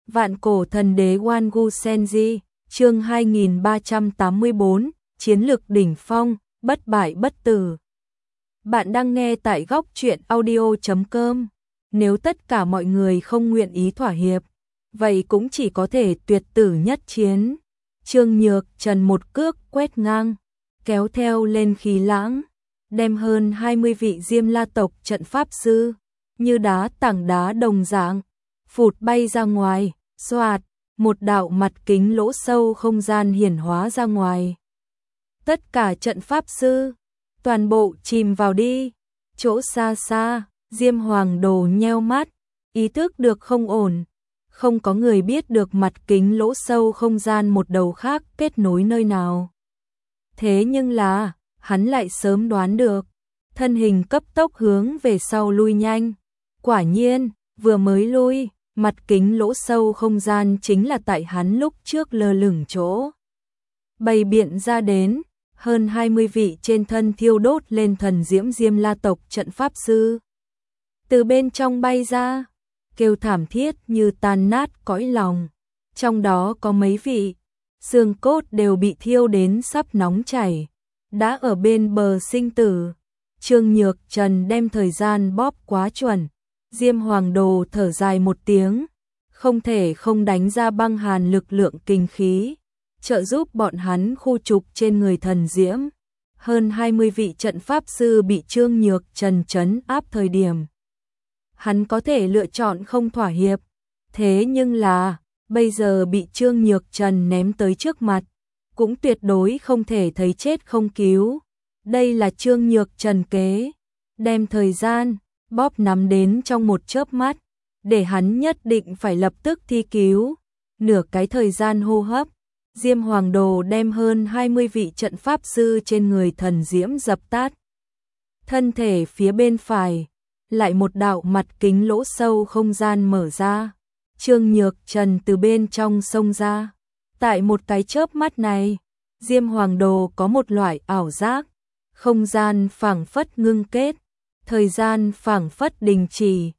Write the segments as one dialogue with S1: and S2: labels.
S1: Vạn cổ thần đế Wangu Senji, chương 2384, chiến lược đỉnh phong, bất bại bất tử. Bạn đang nghe tại góc truyện audio.com. Nếu tất cả mọi người không nguyện ý thỏa hiệp, vậy cũng chỉ có thể tuyệt tử nhất chiến. Trương Nhược Trần một cước quét ngang, kéo theo lên khí lãng, đem hơn 20 vị Diêm La tộc trận pháp sư, như đá tảng đá đồng dạng, phụt bay ra ngoài, xoạt, một đạo mặt kính lỗ sâu không gian hiển hóa ra ngoài. Tất cả trận pháp sư, toàn bộ chìm vào đi. Chỗ xa xa, Diêm Hoàng Đồ nheo mắt, ý thức được không ổn. Không có người biết được mặt kính lỗ sâu không gian một đầu khác kết nối nơi nào. Thế nhưng là, hắn lại sớm đoán được. Thân hình cấp tốc hướng về sau lui nhanh. Quả nhiên, vừa mới lui, mặt kính lỗ sâu không gian chính là tại hắn lúc trước lơ lửng chỗ. Bày biện ra đến, hơn 20 vị trên thân thiêu đốt lên thần diễm Diêm La tộc trận pháp sư. Từ bên trong bay ra, kêu thảm thiết như tan nát cõi lòng. Trong đó có mấy vị, xương cốt đều bị thiêu đến sắp nóng chảy, đã ở bên bờ sinh tử. Trương Nhược Trần đem thời gian bóp quá chuẩn. Diêm Hoàng Đồ thở dài một tiếng, không thể không đánh ra băng hàn lực lượng kinh khí, trợ giúp bọn hắn khu trục trên người thần diễm. Hơn 20 vị trận pháp sư bị Trương Nhược Trần trấn áp thời điểm. Hắn có thể lựa chọn không thỏa hiệp, thế nhưng là, bây giờ bị Trương Nhược Trần ném tới trước mặt, cũng tuyệt đối không thể thấy chết không cứu. Đây là Trương Nhược Trần kế, đem thời gian bóp nắm đến trong một chớp mắt, để hắn nhất định phải lập tức thi cứu. Nửa cái thời gian hô hấp, Diêm Hoàng Đồ đem hơn 20 vị trận pháp sư trên người thần diễm dập tắt. Thân thể phía bên phải, lại một đạo mặt kính lỗ sâu không gian mở ra. Trương Nhược Trần từ bên trong xông ra. Tại một cái chớp mắt này, Diêm Hoàng Đồ có một loại ảo giác, không gian phảng phất ngưng kết, thời gian phảng phất đình chỉ.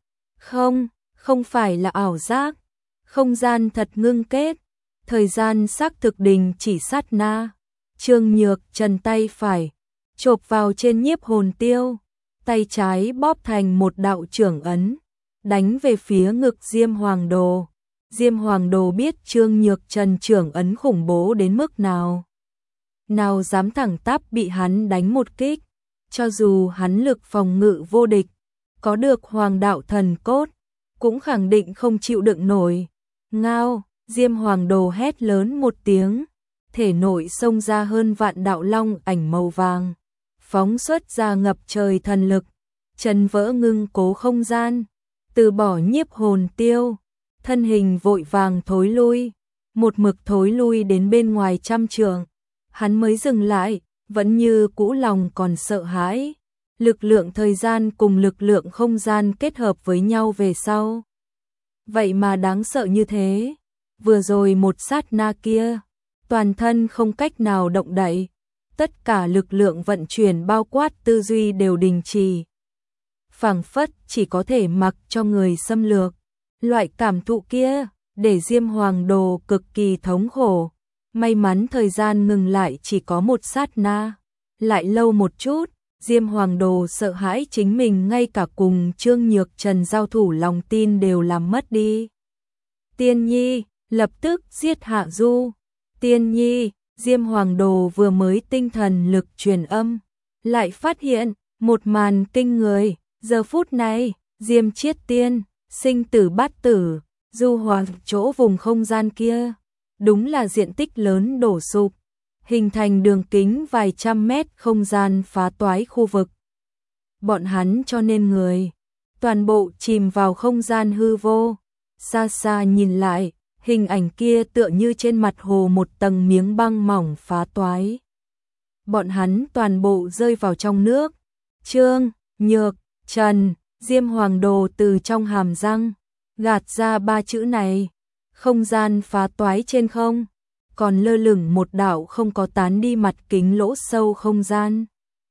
S1: Không phải là ảo giác, không gian thật ngưng kết, thời gian xác thực đình chỉ sát na. Trương Nhược Trần tay phải chộp vào trên nhiếp hồn tiêu, tay trái bóp thành một đạo trưởng ấn, đánh về phía ngực Diêm Hoàng Đồ. Diêm Hoàng Đồ biết Trương Nhược Trần trưởng ấn khủng bố đến mức nào. Nào dám thẳng tắp bị hắn đánh một kích, cho dù hắn lực phòng ngự vô địch, có được Hoàng đạo thần cốt, cũng khẳng định không chịu đựng nổi. Ngao, Diêm Hoàng Đồ hét lớn một tiếng, thể nội xông ra hơn vạn đạo long ảnh màu vàng, phóng xuất ra ngập trời thần lực, chấn vỡ ngưng cố không gian, từ bỏ nhiếp hồn tiêu, thân hình vội vàng thối lui, một mực thối lui đến bên ngoài trăm trượng, hắn mới dừng lại, vẫn như cũ lòng còn sợ hãi. Lực lượng thời gian cùng lực lượng không gian kết hợp với nhau về sau. Vậy mà đáng sợ như thế, vừa rồi một sát na kia, toàn thân không cách nào động đậy, tất cả lực lượng vận chuyển bao quát tư duy đều đình trì. Phảng phất chỉ có thể mặc cho người xâm lược. Loại cảm thụ kia, để Diêm Hoàng Đồ cực kỳ thống khổ. May mắn thời gian ngừng lại chỉ có một sát na, lại lâu một chút, Diêm Hoàng Đồ sợ hãi chính mình ngay cả cùng Trương Nhược Trần giao thủ lòng tin đều làm mất đi. Tiên Nhi, lập tức giết Hạ Du. Tiên Nhi, Diêm Hoàng Đồ vừa mới tinh thần lực truyền âm, lại phát hiện một màn kinh người. Giờ phút này, Diêm Chiết Tiên, sinh tử bát tử, du hoàng chỗ vùng không gian kia, đúng là diện tích lớn đổ sụp, hình thành đường kính vài trăm mét không gian phá toái khu vực. Bọn hắn cho nên người, toàn bộ chìm vào không gian hư vô. Xa xa nhìn lại, hình ảnh kia tựa như trên mặt hồ một tầng miếng băng mỏng phá toái. Bọn hắn toàn bộ rơi vào trong nước. Trương Nhược Trần, Diêm Hoàng Đồ từ trong hàm răng gạt ra ba chữ này. Không gian phá toái trên không, còn lơ lửng một đạo không có tán đi mặt kính lỗ sâu không gian.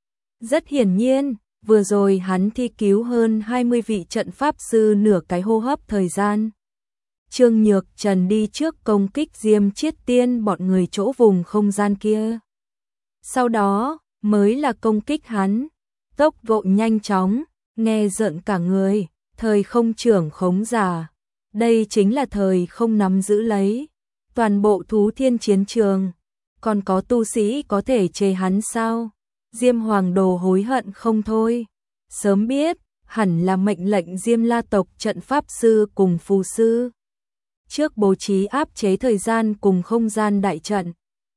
S1: Rất hiển nhiên, vừa rồi hắn thi cứu hơn 20 vị trận pháp sư nửa cái hô hấp thời gian. Trương Nhược Trần đi trước công kích Diêm Chiết Tiên bọn người chỗ vùng không gian kia. Sau đó, mới là công kích hắn. Tốc độ nhanh chóng, nghe rợn cả người, thời không trưởng khống giả. Đây chính là thời không nắm giữ lấy toàn bộ thú thiên chiến trường. Còn có tu sĩ có thể chế hắn sao? Diêm Hoàng Đồ hối hận không thôi. Sớm biết, hẳn là mệnh lệnh Diêm La tộc trận pháp sư cùng phù sư. Trước bố trí áp chế thời gian cùng không gian đại trận.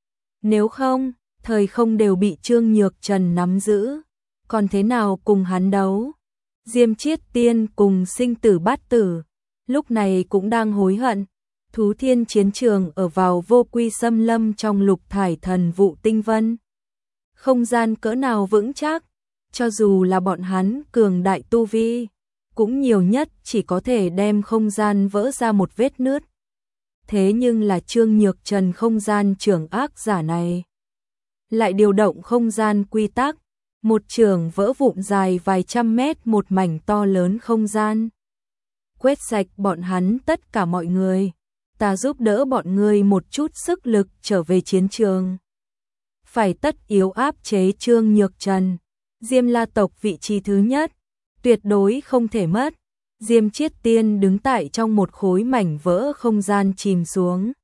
S1: Nếu không, thời không đều bị Trương Nhược Trần nắm giữ. Còn thế nào cùng hắn đấu? Diêm Chiết Tiên cùng sinh tử bát tử, lúc này cũng đang hối hận. Thú thiên chiến trường ở vào vô quy xâm lâm trong lục thải thần vụ tinh vân. Không gian cỡ nào vững chắc, cho dù là bọn hắn cường đại tu vi, cũng nhiều nhất chỉ có thể đem không gian vỡ ra một vết nứt. Thế nhưng là Trương Nhược Trần không gian trưởng ác giả này lại điều động không gian quy tắc, một trường vỡ vụn dài vài trăm mét một mảnh to lớn không gian. Quét sạch bọn hắn tất cả mọi người, ta giúp đỡ bọn ngươi một chút sức lực trở về chiến trường. Phải tất yếu áp chế Trương Nhược Trần, Diêm La tộc vị trí thứ nhất, tuyệt đối không thể mất. Diêm Chiết Tiên đứng tại trong một khối mảnh vỡ không gian chìm xuống.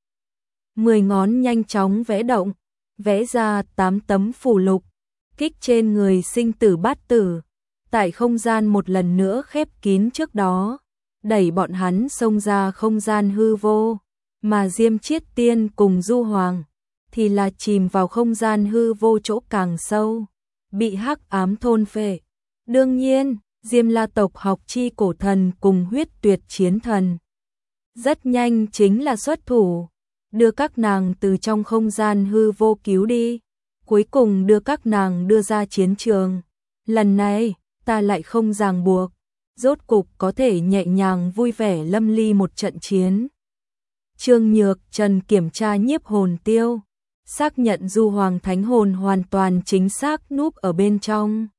S1: 10 ngón nhanh chóng vẽ động, vẽ ra 8 tấm phù lục, kích trên người sinh tử bát tử, tại không gian một lần nữa khép kín trước đó, đẩy bọn hắn xông ra không gian hư vô, mà Diêm Chiết Tiên cùng Du Hoàng thì là chìm vào không gian hư vô chỗ càng sâu, bị hắc ám thôn phệ. Đương nhiên, Diêm La tộc học chi cổ thần cùng huyết tuyệt chiến thần rất nhanh chính là xuất thủ, đưa các nàng từ trong không gian hư vô cứu đi, cuối cùng đưa các nàng đưa ra chiến trường. Lần này, ta lại không ràng buộc, rốt cục có thể nhẹ nhàng vui vẻ lâm ly một trận chiến. Trương Nhược Trần kiểm tra nhiếp hồn tiêu, xác nhận Du Hoàng Thánh hồn hoàn toàn chính xác núp ở bên trong.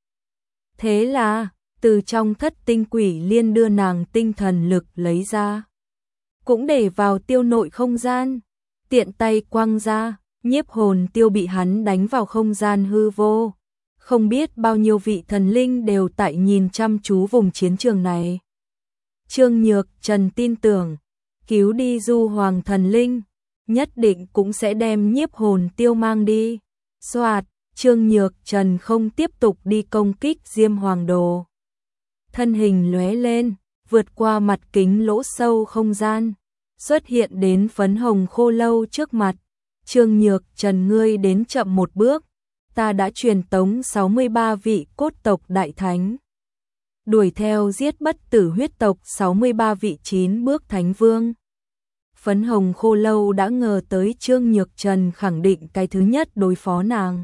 S1: Thế là, từ trong thất tinh quỷ liên đưa nàng tinh thần lực lấy ra, cũng để vào tiêu nội không gian, tiện tay quăng ra, nhiếp hồn tiêu bị hắn đánh vào không gian hư vô. Không biết bao nhiêu vị thần linh đều tại nhìn chăm chú vùng chiến trường này. Trương Nhược Trần tin tưởng, cứu đi Du Hoàng thần linh, nhất định cũng sẽ đem nhiếp hồn tiêu mang đi. Soạt, Trương Nhược Trần không tiếp tục đi công kích Diêm Hoàng Đồ. Thân hình lóe lên, vượt qua mặt kính lỗ sâu không gian, xuất hiện đến phấn hồng khô lâu trước mặt. Trương Nhược Trần ngươi đến chậm một bước, ta đã truyền tống 63 vị cốt tộc đại thánh. Đuổi theo giết bất tử huyết tộc 63 vị 9 bước thánh vương. Phấn hồng khô lâu đã ngờ tới Trương Nhược Trần khẳng định cái thứ nhất đối phó nàng.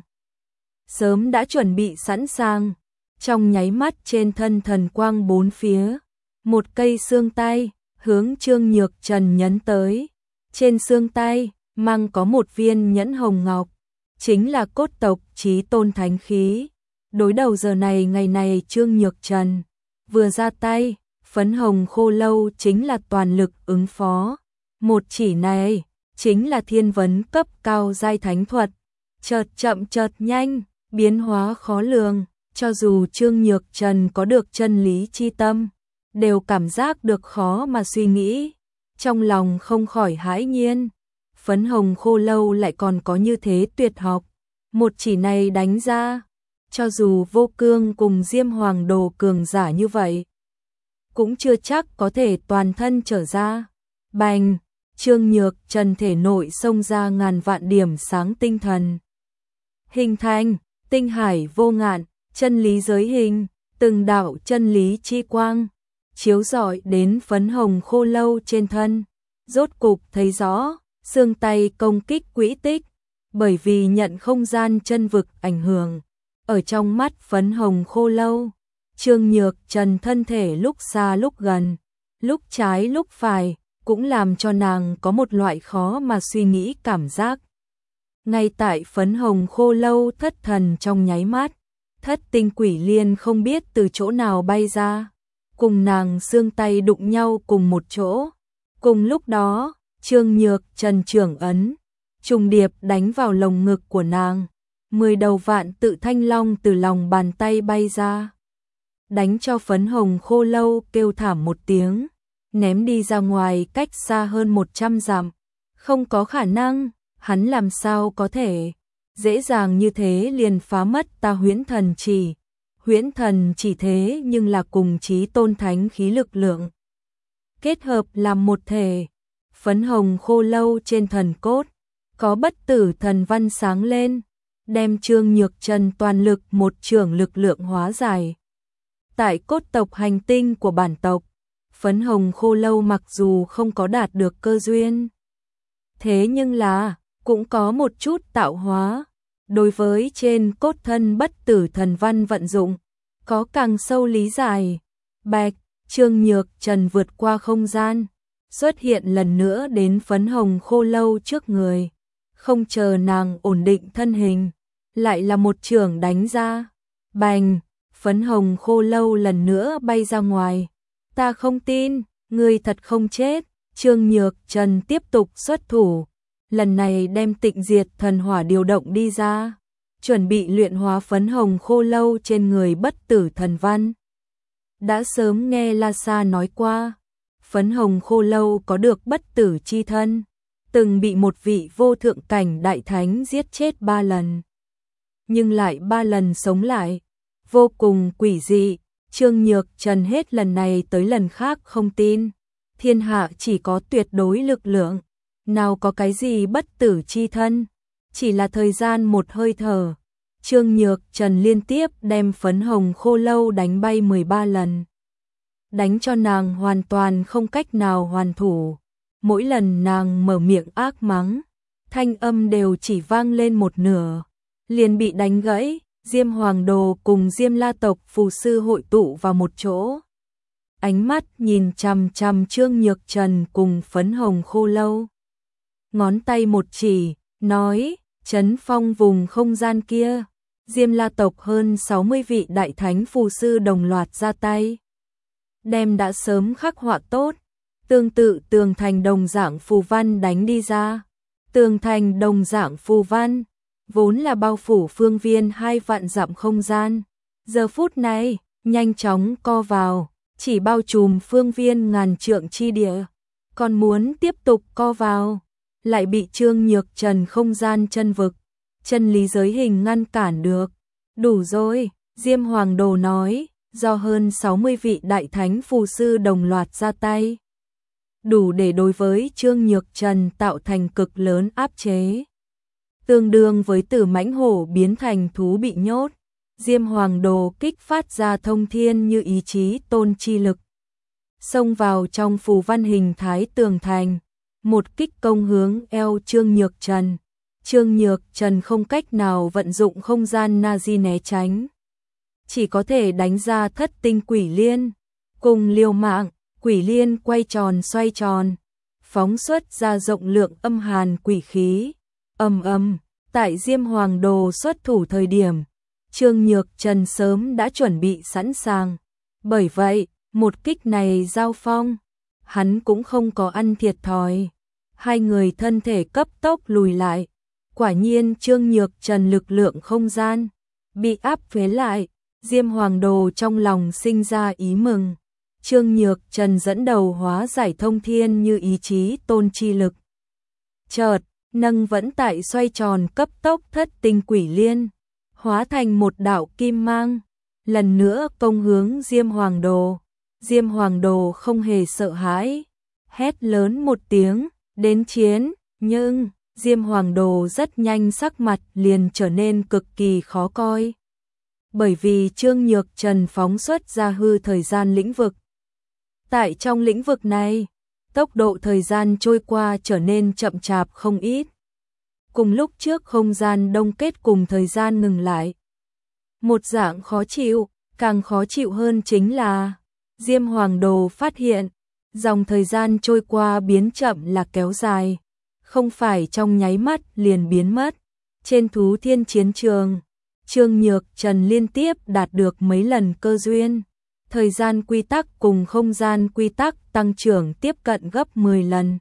S1: Sớm đã chuẩn bị sẵn sàng, trong nháy mắt trên thân thần quang bốn phía. Một cây xương tay, hướng Trương Nhược Trần nhấn tới. Trên xương tay, mang có một viên nhẫn hồng ngọc, chính là cốt tộc chí tôn thánh khí. Đối đầu giờ này ngày này Trương Nhược Trần vừa ra tay, phấn hồng khô lâu chính là toàn lực ứng phó. Một chỉ này, chính là thiên vấn cấp cao giai thánh thuật, chợt chậm chợt nhanh, biến hóa khó lường, cho dù Trương Nhược Trần có được chân lý chi tâm, đều cảm giác được khó mà suy nghĩ, trong lòng không khỏi hãi nhiên. Phấn hồng khô lâu lại còn có như thế tuyệt học, một chỉ này đánh ra, cho dù Vô Cương cùng Diêm Hoàng Đồ cường giả như vậy, cũng chưa chắc có thể toàn thân trở ra. Bành, Trương Nhược Trần thể nội xông ra ngàn vạn điểm sáng tinh thần, hình thành tinh hải vô ngạn, chân lý giới hình, từng đạo chân lý chi quang chiếu rọi đến phấn hồng khô lâu trên thân. Rốt cục thấy rõ xương tay công kích quỹ tích, bởi vì nhận không gian chân vực ảnh hưởng, ở trong mắt phấn hồng khô lâu, Trương Nhược Trần thân thể lúc xa lúc gần, lúc trái lúc phải, cũng làm cho nàng có một loại khó mà suy nghĩ cảm giác. Ngay tại phấn hồng khô lâu thất thần trong nháy mắt, thất tinh quỷ liên không biết từ chỗ nào bay ra, cùng nàng xương tay đụng nhau cùng một chỗ, Cùng lúc đó, Trương Nhược Trần trưởng ấn, trùng điệp đánh vào lồng ngực của nàng. 10 đầu vạn tự thanh long từ lòng bàn tay bay ra, đánh cho Phấn Hồng Khô Lâu kêu thảm một tiếng, ném đi ra ngoài cách xa hơn 100 dặm. Không có khả năng, hắn làm sao có thể dễ dàng như thế liền phá mất ta huyễn thần chỉ. Huyễn thần chỉ thế nhưng là cùng chí tôn thánh khí lực lượng kết hợp làm một thể. Phấn Hồng Khô Lâu trên thần cốt có bất tử thần văn sáng lên, đem Trương Nhược Trần toàn lực một chưởng lực lượng hóa giải. Tại cốt tộc hành tinh của bản tộc, Phấn Hồng Khô Lâu mặc dù không có đạt được cơ duyên, thế nhưng là cũng có một chút tạo hóa. Đối với trên cốt thân bất tử thần văn vận dụng, có càng sâu lý giải. Bạch, Trương Nhược Trần vượt qua không gian, xuất hiện lần nữa đến Phấn Hồng Khô Lâu trước người. Không chờ nàng ổn định thân hình, lại là một chưởng đánh ra. Bành, Phấn Hồng Khô Lâu lần nữa bay ra ngoài. Ta không tin, ngươi thật không chết. Trương Nhược Trần tiếp tục xuất thủ, lần này đem Tịnh Diệt thần hỏa điều động đi ra, chuẩn bị luyện hóa Phấn Hồng Khô Lâu trên người bất tử thần văn. Đã sớm nghe La Sa nói qua, Phấn Hồng Khô Lâu có được bất tử chi thân, từng bị một vị vô thượng cảnh đại thánh giết chết 3 lần, nhưng lại 3 lần sống lại, vô cùng quỷ dị. Trương Nhược Trần hết lần này tới lần khác không tin, thiên hạ chỉ có tuyệt đối lực lượng, nào có cái gì bất tử chi thân, chỉ là thời gian một hơi thở. Trương Nhược Trần liên tiếp đem Phấn Hồng Khô Lâu đánh bay 13 lần, đánh cho nàng hoàn toàn không cách nào hoàn thủ. Mỗi lần nàng mở miệng ác mắng, thanh âm đều chỉ vang lên một nửa, liền bị đánh gãy. Diêm Hoàng Đồ cùng Diêm La tộc phù sư hội tụ vào một chỗ, ánh mắt nhìn chằm chằm Trương Nhược Trần cùng Phấn Hồng Khô Lâu. Ngón tay một chỉ, nói, trấn phong vùng không gian kia. Diêm La tộc hơn 60 vị đại thánh phù sư đồng loạt ra tay, đem đã sớm khắc họa tốt, tương tự tường thành đồng dạng phù văn đánh đi ra. Tường thành đồng dạng phù văn vốn là bao phủ phương viên 2 vạn dặm không gian, giờ phút này nhanh chóng co vào, chỉ bao trùm phương viên ngàn trượng chi địa, còn muốn tiếp tục co vào, lại bị Trương Nhược Trần không gian chân vực, chân lý giới hình ngăn cản được. Đủ rồi, Diêm Hoàng Đồ nói, do hơn 60 vị đại thánh phù sư đồng loạt ra tay, đủ để đối với Trương Nhược Trần tạo thành cực lớn áp chế, tương đương với tử mãnh hổ biến thành thú bị nhốt. Diêm Hoàng Đồ kích phát ra thông thiên như ý chí tôn chi lực, xông vào trong phù văn hình thái tường thành, một kích công hướng eo Trương Nhược Trần. Trương Nhược Trần không cách nào vận dụng không gian Nazi né tránh, chỉ có thể đánh ra thất tinh quỷ liên, cùng liều mạng. Quỷ liên quay tròn xoay tròn, phóng xuất ra rộng lượng âm hàn quỷ khí. Tại Diêm Hoàng Đồ xuất thủ thời điểm, Trương Nhược Trần sớm đã chuẩn bị sẵn sàng. Bởi vậy, một kích này giao phong, hắn cũng không có ăn thiệt thòi. Hai người thân thể cấp tốc lùi lại. Quả nhiên Trương Nhược Trần lực lượng không gian bị áp chế lại. Diêm Hoàng Đồ trong lòng sinh ra ý mừng. Trương Nhược Trần dẫn đầu hóa giải thông thiên như ý chí tôn chi lực. Chợt, nâng vẫn tại xoay tròn cấp tốc thất tinh quỷ liên, hóa thành một đạo kim mang, lần nữa công hướng Diêm Hoàng Đồ. Diêm Hoàng Đồ không hề sợ hãi, hét lớn một tiếng, đến chiến, nhưng Diêm Hoàng Đồ rất nhanh sắc mặt liền trở nên cực kỳ khó coi. Bởi vì Trương Nhược Trần phóng xuất ra hư thời gian lĩnh vực. Tại trong lĩnh vực này, tốc độ thời gian trôi qua trở nên chậm chạp không ít. Cùng lúc trước không gian đông kết cùng thời gian ngừng lại. Một dạng khó chịu, càng khó chịu hơn chính là Diêm Hoàng Đồ phát hiện, dòng thời gian trôi qua biến chậm là kéo dài, không phải trong nháy mắt liền biến mất. Trên Thú Thiên chiến trường, Trương Nhược Trần liên tiếp đạt được mấy lần cơ duyên, thời gian quy tắc cùng không gian quy tắc tăng trưởng tiếp cận gấp 10 lần.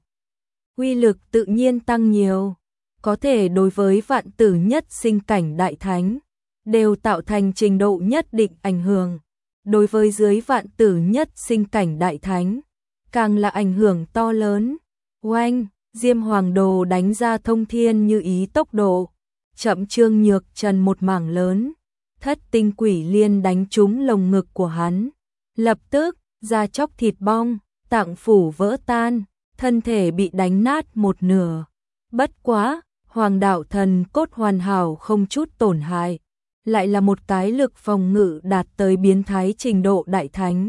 S1: Uy lực tự nhiên tăng nhiều, có thể đối với vạn tử nhất sinh cảnh đại thánh, đều tạo thành trình độ nhất định ảnh hưởng. Đối với dưới vạn tử nhất sinh cảnh đại thánh, càng là ảnh hưởng to lớn. Oanh, Diêm Hoàng Đồ đánh ra thông thiên như ý tốc độ, chậm Trương Nhược Trần một mảng lớn, thất tinh quỷ liên đánh trúng lồng ngực của hắn. Lập tức, da chóc thịt bong, tạng phủ vỡ tan, thân thể bị đánh nát một nửa. Bất quá, Hoàng đạo thần cốt hoàn hảo không chút tổn hại, lại là một cái lực phòng ngự đạt tới biến thái trình độ đại thánh.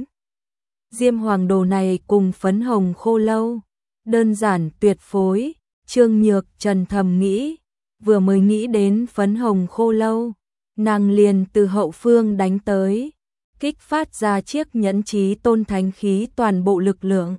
S1: Diêm Hoàng Đồ này cùng phấn hồng khô lâu, đơn giản tuyệt phối. Trương Nhược Trần thầm nghĩ, vừa mới nghĩ đến phấn hồng khô lâu, nàng liền từ hậu phương đánh tới, kích phát ra chiếc nhẫn chí tôn thánh khí toàn bộ lực lượng,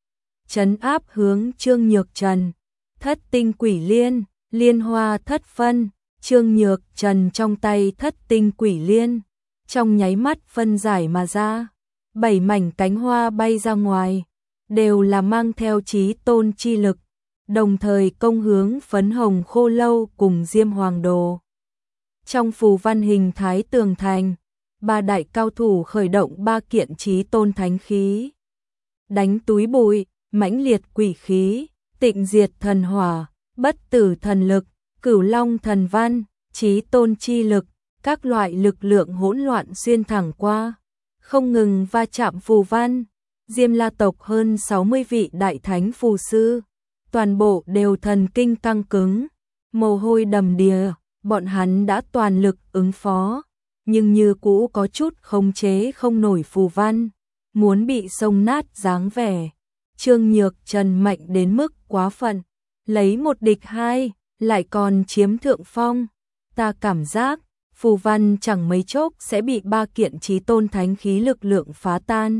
S1: trấn áp hướng Trương Nhược Trần. Thất tinh quỷ liên, liên hoa thất phân, Trương Nhược Trần trong tay thất tinh quỷ liên, trong nháy mắt phân giải mà ra, 7 mảnh cánh hoa bay ra ngoài, đều là mang theo chí tôn chi lực, đồng thời công hướng phấn hồng khô lâu cùng Diêm Hoàng Đồ. Trong phù văn hình thái tường thành, 3 đại cao thủ khởi động 3 kiện chí tôn thánh khí, đánh túi bụi, mãnh liệt quỷ khí, tịnh diệt thần hỏa, bất tử thần lực, cửu long thần văn, chí tôn chi lực, các loại lực lượng hỗn loạn xuyên thẳng qua, không ngừng va chạm phù văn. Diêm La tộc hơn 60 vị đại thánh phù sư, toàn bộ đều thần kinh căng cứng, mồ hôi đầm đìa, bọn hắn đã toàn lực ứng phó, nhưng như cũ có chút khống chế không nổi phù văn, muốn bị xông nát dáng vẻ. Trương Nhược Trần mạnh đến mức quá phận, lấy một địch hai, lại còn chiếm thượng phong. Ta cảm giác, phù văn chẳng mấy chốc sẽ bị 3 kiện chí tôn thánh khí lực lượng phá tan.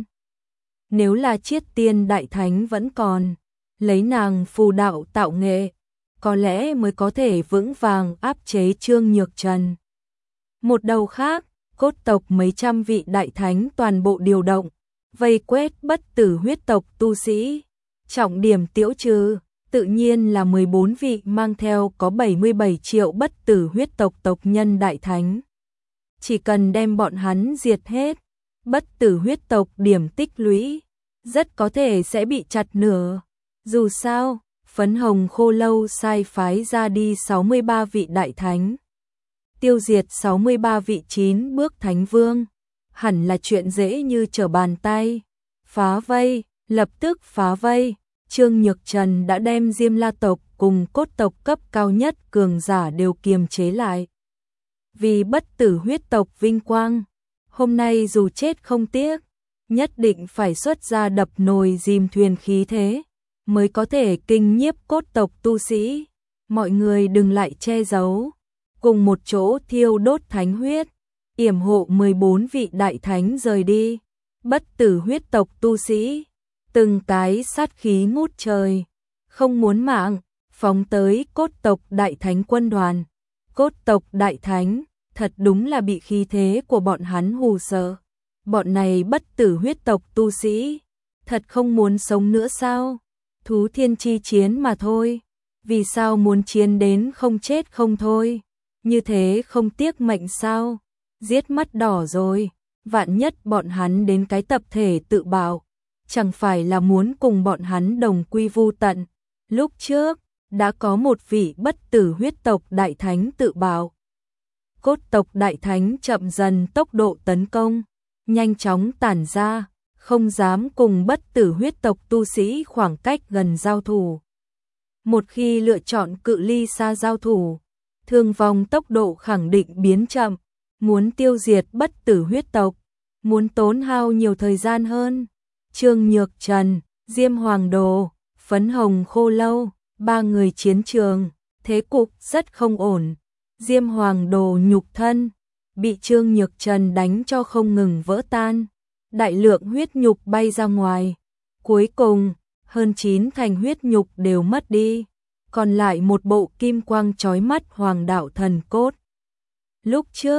S1: Nếu là Chiết Tiên đại thánh vẫn còn, lấy nàng phù đạo tạo nghệ, có lẽ mới có thể vững vàng áp chế Trương Nhược Trần. Một đầu khác, cốt tộc mấy trăm vị đại thánh toàn bộ điều động, vây quét bất tử huyết tộc tu sĩ. Trọng điểm tiễu trừ, tự nhiên là 14 vị mang theo có 77 triệu bất tử huyết tộc tộc nhân đại thánh. Chỉ cần đem bọn hắn diệt hết, bất tử huyết tộc điểm tích lũy, rất có thể sẽ bị chặt nửa. Dù sao, phấn hồng khô lâu sai phái ra đi 63 vị đại thánh, tiêu diệt 63 vị 9 bước thánh vương, hẳn là chuyện dễ như trở bàn tay. Phá vây, lập tức phá vây, Trương Nhược Trần đã đem Diêm La tộc cùng cốt tộc cấp cao nhất cường giả đều kiềm chế lại. Vì bất tử huyết tộc vinh quang, hôm nay dù chết không tiếc, nhất định phải xuất ra đập nồi dìm thuyền khí thế, mới có thể kinh nhiếp cốt tộc tu sĩ. Mọi người đừng lại che giấu, cùng một chỗ thiêu đốt thánh huyết, yểm hộ 14 vị đại thánh rời đi. Bất tử huyết tộc tu sĩ, từng cái sát khí ngút trời, không muốn mạng, phóng tới cốt tộc đại thánh quân đoàn. Cốt tộc đại thánh, thật đúng là bị khí thế của bọn hắn hù sợ. Bọn này bất tử huyết tộc tu sĩ, thật không muốn sống nữa sao? Thú thiên chi chiến mà thôi, vì sao muốn chiến đến không chết không thôi? Như thế không tiếc mệnh sao? Giết mắt đỏ rồi, vạn nhất bọn hắn đến cái tập thể tự bạo, chẳng phải là muốn cùng bọn hắn đồng quy vu tận. Lúc trước, đã có một vị bất tử huyết tộc đại thánh tự bạo. Cốt tộc đại thánh chậm dần tốc độ tấn công, nhanh chóng tản ra, không dám cùng bất tử huyết tộc tu sĩ khoảng cách gần giao thủ. Một khi lựa chọn cự ly xa giao thủ, thương vong tốc độ khẳng định biến chậm, muốn tiêu diệt bất tử huyết tộc, muốn tốn hao nhiều thời gian hơn. Trương Nhược Trần, Diêm Hoàng Đồ, Phấn Hồng Khô Lâu, 3 người chiến trường, thế cục rất không ổn. Diêm Hoàng Đồ nhục thân, bị Trương Nhược Trần đánh cho không ngừng vỡ tan, đại lượng huyết nhục bay ra ngoài. Cuối cùng, hơn 9 thành huyết nhục đều mất đi, còn lại một bộ kim quang chói mắt hoàng đạo thần cốt. Lúc trước,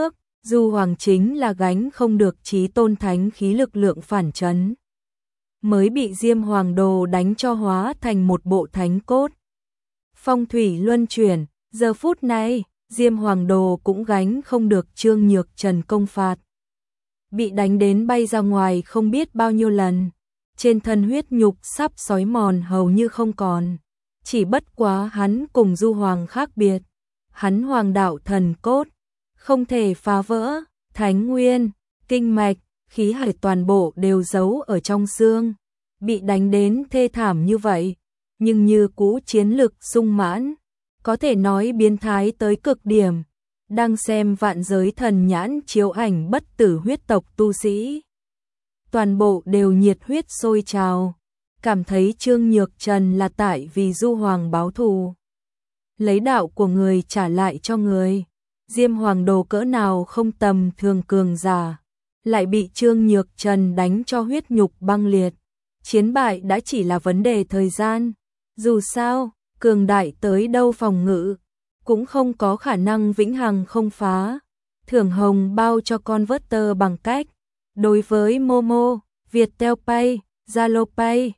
S1: Du Hoàng chính là gánh không được chí tôn thánh khí lực lượng phản chấn. Mới bị Diêm Hoàng Đồ đánh cho hóa thành một bộ thánh cốt. Phong thủy luân chuyển, giờ phút này, Diêm Hoàng Đồ cũng gánh không được Trương Nhược Trần công phạt. Bị đánh đến bay ra ngoài không biết bao nhiêu lần. Trên thân huyết nhục sắp xói mòn hầu như không còn. Chỉ bất quá hắn cùng Du Hoàng khác biệt. Hắn hoàng đạo thần cốt, không thể phá vỡ, thánh nguyên, kinh mạch, khí hải toàn bộ đều giấu ở trong xương. Bị đánh đến thê thảm như vậy, nhưng như cũ chiến lực sung mãn, có thể nói biến thái tới cực điểm. Đang xem vạn giới thần nhãn chiếu ảnh bất tử huyết tộc tu sĩ. Toàn bộ đều nhiệt huyết sôi trào, cảm thấy Trương Nhược Trần là tại vì Du Hoàng báo thù. Lấy đạo của người trả lại cho người. Diêm Hoàng Đồ cỡ nào không tầm thường cường giả, lại bị Trương Nhược Trần đánh cho huyết nhục băng liệt. Chiến bại đã chỉ là vấn đề thời gian. Dù sao, cường đại tới đâu phòng ngự, cũng không có khả năng vĩnh hằng không phá. Thưởng hồng bao cho Converter bằng cách đối với Momo, Viettel Pay, Zalo Pay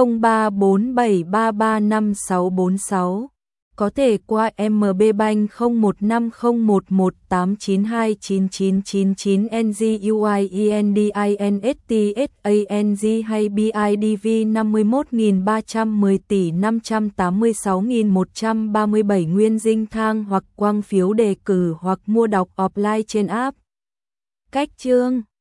S1: 0347335646. Có thể qua MB Bank 015018929999NGUIENDINSTSANG hay BIDV 51310 tỷ 586.137 nguyên dinh thang hoặc quang phiếu đề cử hoặc mua đọc offline trên app. Cách chương